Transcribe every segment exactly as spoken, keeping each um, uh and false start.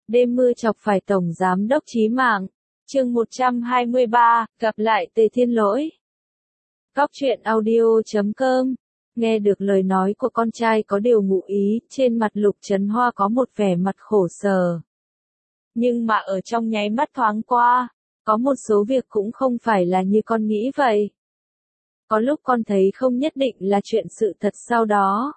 Đêm mưa chọc phải Tổng Giám đốc chí mạng. Chương một trăm hai mươi ba, gặp lại Tề Thiên Lỗi. Cóc truyện audio chấm com. Nghe được lời nói của con trai có điều ngụ ý, trên mặt Lục Trấn Hoa có một vẻ mặt khổ sở. Nhưng mà ở trong nháy mắt thoáng qua, có một số việc cũng không phải là như con nghĩ vậy. Có lúc con thấy không nhất định là chuyện sự thật sau đó.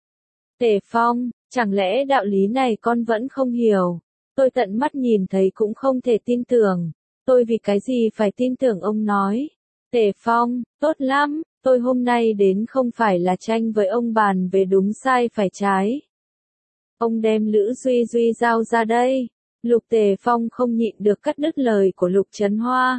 Tề Phong, chẳng lẽ đạo lý này con vẫn không hiểu? Tôi tận mắt nhìn thấy cũng không thể tin tưởng. Tôi vì cái gì phải tin tưởng ông nói? Tề Phong, tốt lắm, tôi hôm nay đến không phải là tranh với ông bàn về đúng sai phải trái. Ông đem Lữ Duy Duy giao ra đây. Lục Tề Phong không nhịn được cắt đứt lời của Lục Trấn Hoa.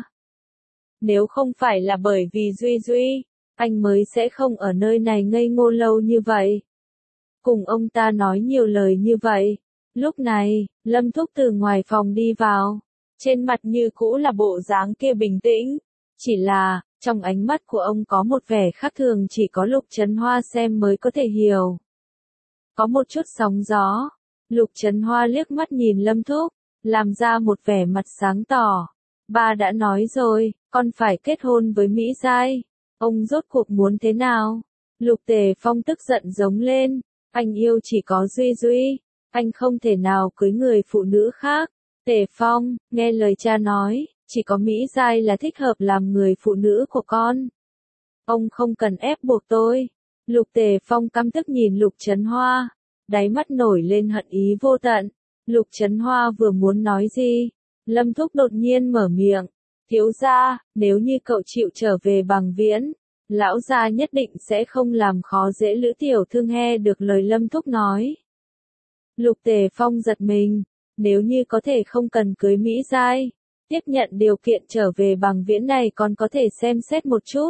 Nếu không phải là bởi vì Duy Duy, anh mới sẽ không ở nơi này ngây ngô lâu như vậy. Cùng ông ta nói nhiều lời như vậy. Lúc này, Lâm Thúc từ ngoài phòng đi vào. Trên mặt như cũ là bộ dáng kia bình tĩnh. Chỉ là, trong ánh mắt của ông có một vẻ khác thường chỉ có Lục Trấn Hoa xem mới có thể hiểu. Có một chút sóng gió. Lục Trấn Hoa liếc mắt nhìn Lâm Thúc, làm ra một vẻ mặt sáng tỏ. Ba đã nói rồi, con phải kết hôn với Mỹ Giai. Ông rốt cuộc muốn thế nào? Lục Tề Phong tức giận giống lên. Anh yêu chỉ có Duy Duy. Anh không thể nào cưới người phụ nữ khác. Tề Phong, nghe lời cha nói, chỉ có Mỹ Giai là thích hợp làm người phụ nữ của con. Ông không cần ép buộc tôi. Lục Tề Phong căm tức nhìn Lục Trấn Hoa. Đáy mắt nổi lên hận ý vô tận. Lục Trấn Hoa vừa muốn nói gì? Lâm Thúc đột nhiên mở miệng. Thiếu gia, nếu như cậu chịu trở về Bằng Viễn, lão gia nhất định sẽ không làm khó dễ Lữ tiểu thư. Nghe được lời Lâm Thúc nói. Lục Tề Phong giật mình. Nếu như có thể không cần cưới Mỹ Giai, tiếp nhận điều kiện trở về Bằng Viễn này còn có thể xem xét một chút.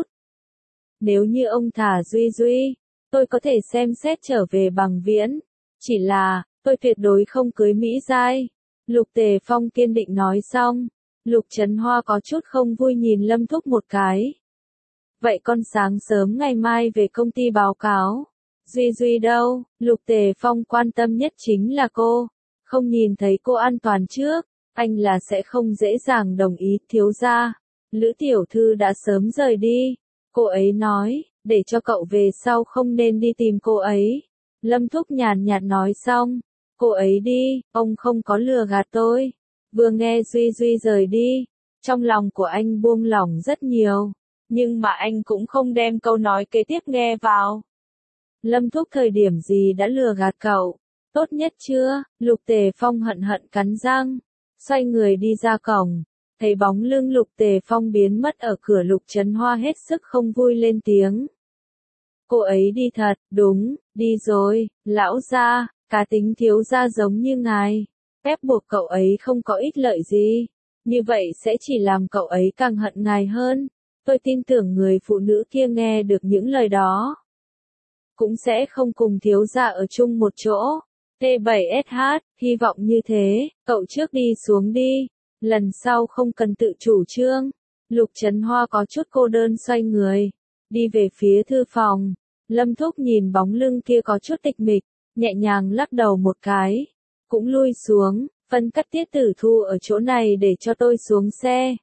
Nếu như ông thả Duy Duy, tôi có thể xem xét trở về Bằng Viễn. Chỉ là, tôi tuyệt đối không cưới Mỹ Giai. Lục Tề Phong kiên định nói xong. Lục Trấn Hoa có chút không vui nhìn Lâm Thúc một cái. Vậy con sáng sớm ngày mai về công ty báo cáo. Duy Duy đâu? Lục Tề Phong quan tâm nhất chính là cô. Không nhìn thấy cô an toàn trước, anh là sẽ không dễ dàng đồng ý. Thiếu gia, Lữ tiểu thư đã sớm rời đi. Cô ấy nói, để cho cậu về sau không nên đi tìm cô ấy. Lâm Thúc nhàn nhạt nói xong. Cô ấy đi, ông không có lừa gạt tôi. Vừa nghe Duy Duy rời đi, trong lòng của anh buông lỏng rất nhiều. Nhưng mà anh cũng không đem câu nói kế tiếp nghe vào. Lâm Thúc thời điểm gì đã lừa gạt cậu? Tốt nhất chưa? Lục Tề Phong hận hận cắn răng. Xoay người đi ra cổng. Thấy bóng lưng Lục Tề Phong biến mất ở cửa. Lục Trấn Hoa hết sức không vui lên tiếng. Cô ấy đi thật, đúng, đi rồi, lão gia, cá tính thiếu gia giống như ngài. Ép buộc cậu ấy không có ích lợi gì. Như vậy sẽ chỉ làm cậu ấy càng hận ngài hơn. Tôi tin tưởng người phụ nữ kia nghe được những lời đó. Cũng sẽ không cùng thiếu gia ở chung một chỗ. T bảy S H, hy vọng như thế, cậu trước đi xuống đi. Lần sau không cần tự chủ trương. Lục Trấn Hoa có chút cô đơn xoay người. Đi về phía thư phòng. Lâm Thúc nhìn bóng lưng kia có chút tịch mịch. Nhẹ nhàng lắc đầu một cái. Cũng lui xuống. Phân cắt Tiết Tử Thu ở chỗ này để cho tôi xuống xe.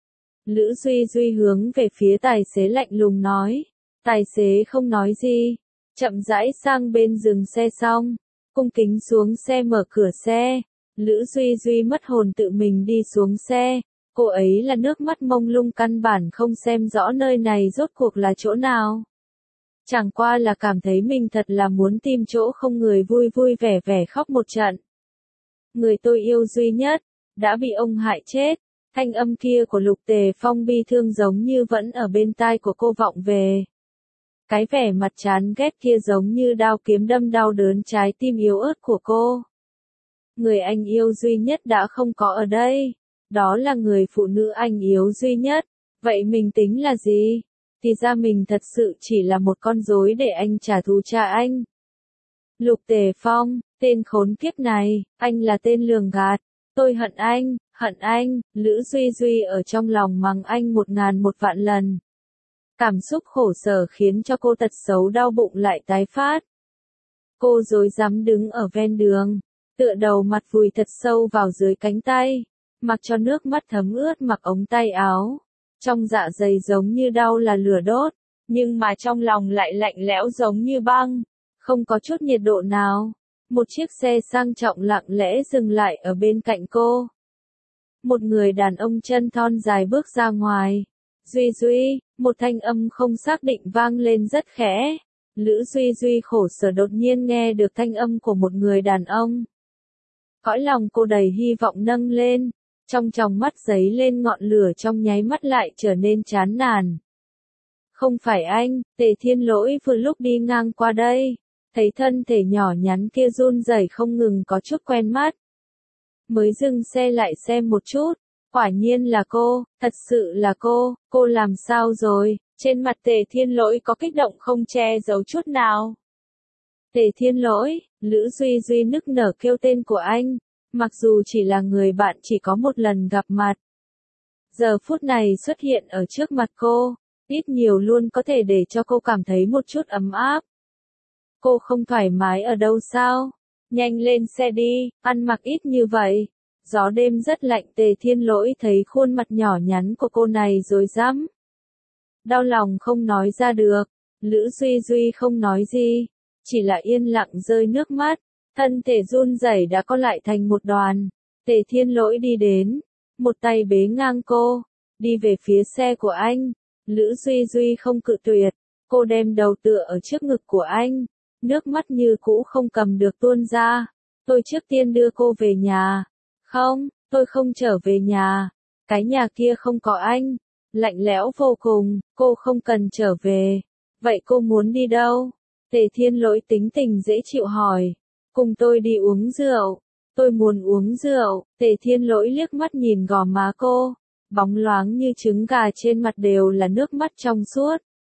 Lữ Duy Duy hướng về phía tài xế lạnh lùng nói. Tài xế không nói gì. Chậm rãi sang bên dừng xe xong. Cung kính xuống xe mở cửa xe. Lữ Duy Duy mất hồn tự mình đi xuống xe. Cô ấy là nước mắt mông lung căn bản không xem rõ nơi này rốt cuộc là chỗ nào. Chẳng qua là cảm thấy mình thật là muốn tìm chỗ không người vui vui vẻ vẻ khóc một trận. Người tôi yêu duy nhất, đã bị ông hại chết. Thanh âm kia của Lục Tề Phong bi thương giống như vẫn ở bên tai của cô vọng về. Cái vẻ mặt chán ghét kia giống như đao kiếm đâm đau đớn trái tim yếu ớt của cô. Người anh yêu duy nhất đã không có ở đây. Đó là người phụ nữ anh yêu duy nhất. Vậy mình tính là gì? Thì ra mình thật sự chỉ là một con rối để anh trả thù cha anh. Lục Tề Phong, tên khốn kiếp này, anh là tên lường gạt. Tôi hận anh, hận anh. Lữ Duy Duy ở trong lòng mắng anh một ngàn một vạn lần. Cảm xúc khổ sở khiến cho cô tật xấu đau bụng lại tái phát. Cô rối rắm đứng ở ven đường. tựa đầu mặt vùi thật sâu vào dưới cánh tay, mặc cho nước mắt thấm ướt mặc ống tay áo. Trong dạ dày giống như đau là lửa đốt, nhưng mà trong lòng lại lạnh lẽo giống như băng, không có chút nhiệt độ nào. Một chiếc xe sang trọng lặng lẽ dừng lại ở bên cạnh cô. Một người đàn ông chân thon dài bước ra ngoài. Duy Duy, một thanh âm không xác định vang lên rất khẽ. Lữ Duy Duy khổ sở đột nhiên nghe được thanh âm của một người đàn ông. Cõi lòng cô đầy hy vọng nâng lên, trong tròng mắt giấy lên ngọn lửa trong nháy mắt lại trở nên chán nản. Không phải anh, Tề Thiên Lỗi vừa lúc đi ngang qua đây, thấy thân thể nhỏ nhắn kia run rẩy không ngừng có chút quen mắt. Mới dừng xe lại xem một chút, quả nhiên là cô, thật sự là cô, cô làm sao rồi? Trên mặt Tề Thiên Lỗi có kích động không che giấu chút nào. Tề Thiên Lỗi, Lữ Duy Duy nức nở kêu tên của anh, mặc dù chỉ là người bạn chỉ có một lần gặp mặt. Giờ phút này xuất hiện ở trước mặt cô, ít nhiều luôn có thể để cho cô cảm thấy một chút ấm áp. Cô không thoải mái ở đâu sao? Nhanh lên xe đi, ăn mặc ít như vậy. Gió đêm rất lạnh. Tề Thiên Lỗi thấy khuôn mặt nhỏ nhắn của cô này rồi dám. Đau lòng không nói ra được. Lữ Duy Duy không nói gì, chỉ là yên lặng rơi nước mắt. Thân thể run rẩy đã co lại thành một đoàn. Tề Thiên Lỗi đi đến, một tay bế ngang cô, đi về phía xe của anh. Lữ Duy Duy không cự tuyệt, cô đem đầu tựa ở trước ngực của anh, nước mắt như cũ không cầm được tuôn ra. Tôi trước tiên đưa cô về nhà. Không, tôi không trở về nhà. Cái nhà kia không có anh. Lạnh lẽo vô cùng, cô không cần trở về. Vậy cô muốn đi đâu? Tề Thiên Lỗi tính tình dễ chịu hỏi. Cùng tôi đi uống rượu. Tôi muốn uống rượu. Tề Thiên Lỗi liếc mắt nhìn gò má cô, bóng loáng như trứng gà trên mặt đều là nước mắt trong suốt.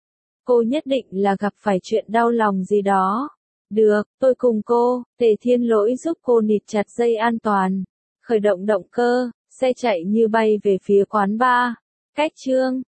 Cô nhất định là gặp phải chuyện đau lòng gì đó. Được, tôi cùng cô. Tề Thiên Lỗi giúp cô nịt chặt dây an toàn, khởi động động cơ, xe chạy như bay về phía quán bar. Cách chương